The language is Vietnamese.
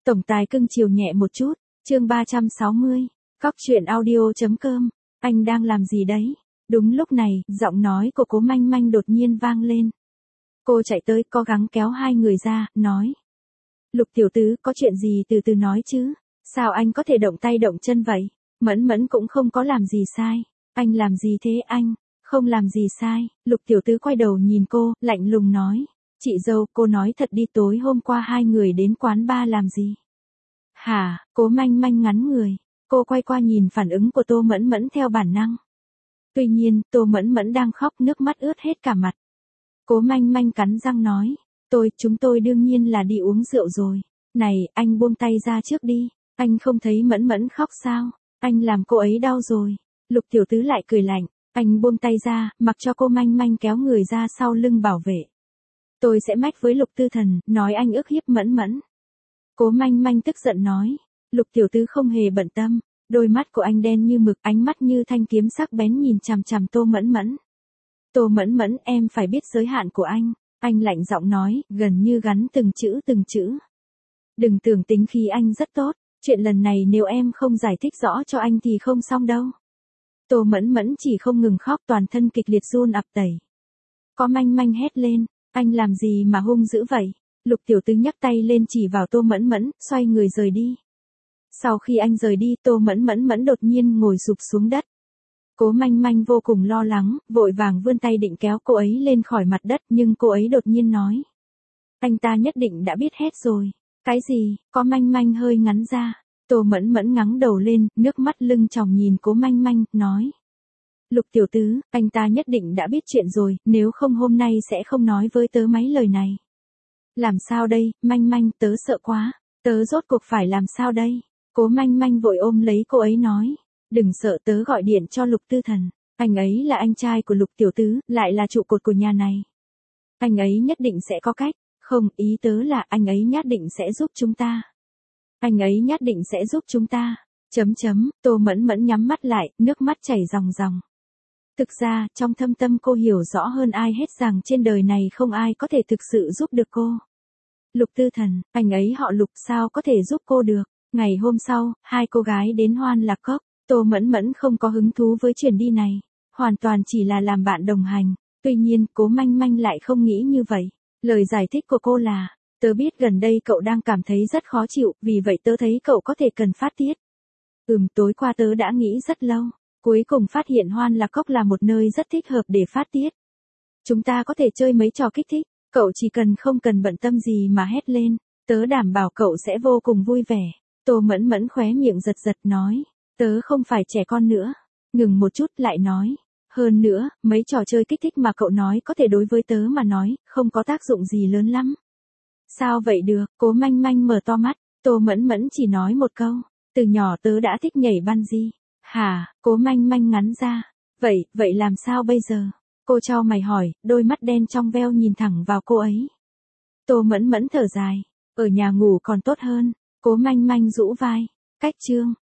Tổng tài cưng chiều nhẹ một chút, chương 360, Cóc truyện audio.com, anh đang làm gì đấy? Đúng lúc này, giọng nói của Cố Manh Manh đột nhiên vang lên. Cô chạy tới, cố gắng kéo hai người ra, nói. Lục tiểu tứ, có chuyện gì từ từ nói chứ? Sao anh có thể động tay động chân vậy? Mẫn Mẫn cũng không có làm gì sai. Anh làm gì thế anh? Không làm gì sai. Lục tiểu tứ quay đầu nhìn cô, lạnh lùng nói. Chị dâu, cô nói thật đi, tối hôm qua hai người đến quán bar làm gì? Hả? Cố Manh Manh ngắn người. Cô quay qua nhìn phản ứng của Tô Mẫn Mẫn theo bản năng. Tuy nhiên, Tô Mẫn Mẫn đang khóc, nước mắt ướt hết cả mặt. Cố Manh Manh cắn răng nói. Chúng tôi đương nhiên là đi uống rượu rồi. Này, anh buông tay ra trước đi. Anh không thấy Mẫn Mẫn khóc sao? Anh làm cô ấy đau rồi. Lục tiểu tứ lại cười lạnh. Anh buông tay ra, mặc cho cô Manh Manh kéo người ra sau lưng bảo vệ. Tôi sẽ mách với Lục Tư Thần, nói anh ức hiếp Mẫn Mẫn. Cố Manh Manh tức giận nói. Lục tiểu tứ không hề bận tâm. Đôi mắt của anh đen như mực, ánh mắt như thanh kiếm sắc bén nhìn chằm chằm Tô Mẫn Mẫn. Tô Mẫn Mẫn, em phải biết giới hạn của anh. Anh lạnh giọng nói, gần như gắn từng chữ từng chữ. Đừng tưởng tính khí anh rất tốt. Chuyện lần này nếu em không giải thích rõ cho anh thì không xong đâu. Tô Mẫn Mẫn chỉ không ngừng khóc, toàn thân kịch liệt run ập tẩy. Có Manh Manh hét lên, anh làm gì mà hung dữ vậy? Lục tiểu tứ nhấc tay lên chỉ vào Tô Mẫn Mẫn, xoay người rời đi. Sau khi anh rời đi, Tô Mẫn Mẫn đột nhiên ngồi sụp xuống đất. Cố Manh Manh vô cùng lo lắng, vội vàng vươn tay định kéo cô ấy lên khỏi mặt đất, nhưng cô ấy đột nhiên nói. Anh ta nhất định đã biết hết rồi. Cái gì? Có Manh Manh hơi ngắn ra. Tô Mẫn Mẫn ngẩng đầu lên, nước mắt lưng tròng nhìn Cố Manh Manh, nói. Lục tiểu tứ, anh ta nhất định đã biết chuyện rồi, nếu không hôm nay sẽ không nói với tớ mấy lời này. Làm sao đây, Manh Manh, tớ sợ quá. Tớ rốt cuộc phải làm sao đây? Cố Manh Manh vội ôm lấy cô ấy nói. Đừng sợ, tớ gọi điện cho Lục Tư Thần. Anh ấy là anh trai của Lục tiểu tứ, lại là trụ cột của nhà này. Anh ấy nhất định sẽ có cách. Không, ý tớ là anh ấy nhất định sẽ giúp chúng ta. Anh ấy nhất định sẽ giúp chúng ta. Tô Mẫn Mẫn nhắm mắt lại, nước mắt chảy ròng ròng. Thực ra, trong thâm tâm cô hiểu rõ hơn ai hết rằng trên đời này không ai có thể thực sự giúp được cô. Lục Tư Thần, anh ấy họ Lục, sao có thể giúp cô được? Ngày hôm sau, hai cô gái đến Hoan Lạc Cốc. Tô Mẫn Mẫn không có hứng thú với chuyến đi này. Hoàn toàn chỉ là làm bạn đồng hành. Tuy nhiên, Cố Manh Manh lại không nghĩ như vậy. Lời giải thích của cô là, tớ biết gần đây cậu đang cảm thấy rất khó chịu, vì vậy tớ thấy cậu có thể cần phát tiết. Tối qua tớ đã nghĩ rất lâu, cuối cùng phát hiện Hoan Lạc Cốc là một nơi rất thích hợp để phát tiết. Chúng ta có thể chơi mấy trò kích thích, cậu chỉ cần không cần bận tâm gì mà hét lên, tớ đảm bảo cậu sẽ vô cùng vui vẻ. Tô Mẫn Mẫn khóe miệng giật giật nói, tớ không phải trẻ con nữa. Ngừng một chút lại nói. Hơn nữa, mấy trò chơi kích thích mà cậu nói có thể đối với tớ mà nói, không có tác dụng gì lớn lắm. Sao vậy được? Cố Manh Manh mở to mắt. Tô Mẫn Mẫn chỉ nói một câu. Từ nhỏ tớ đã thích nhảy bungee. Hả? Cố Manh Manh ngắn ra. Vậy làm sao bây giờ? Cô chau mày hỏi, đôi mắt đen trong veo nhìn thẳng vào cô ấy. Tô Mẫn Mẫn thở dài. Ở nhà ngủ còn tốt hơn. Cố Manh Manh rũ vai. Cách chương.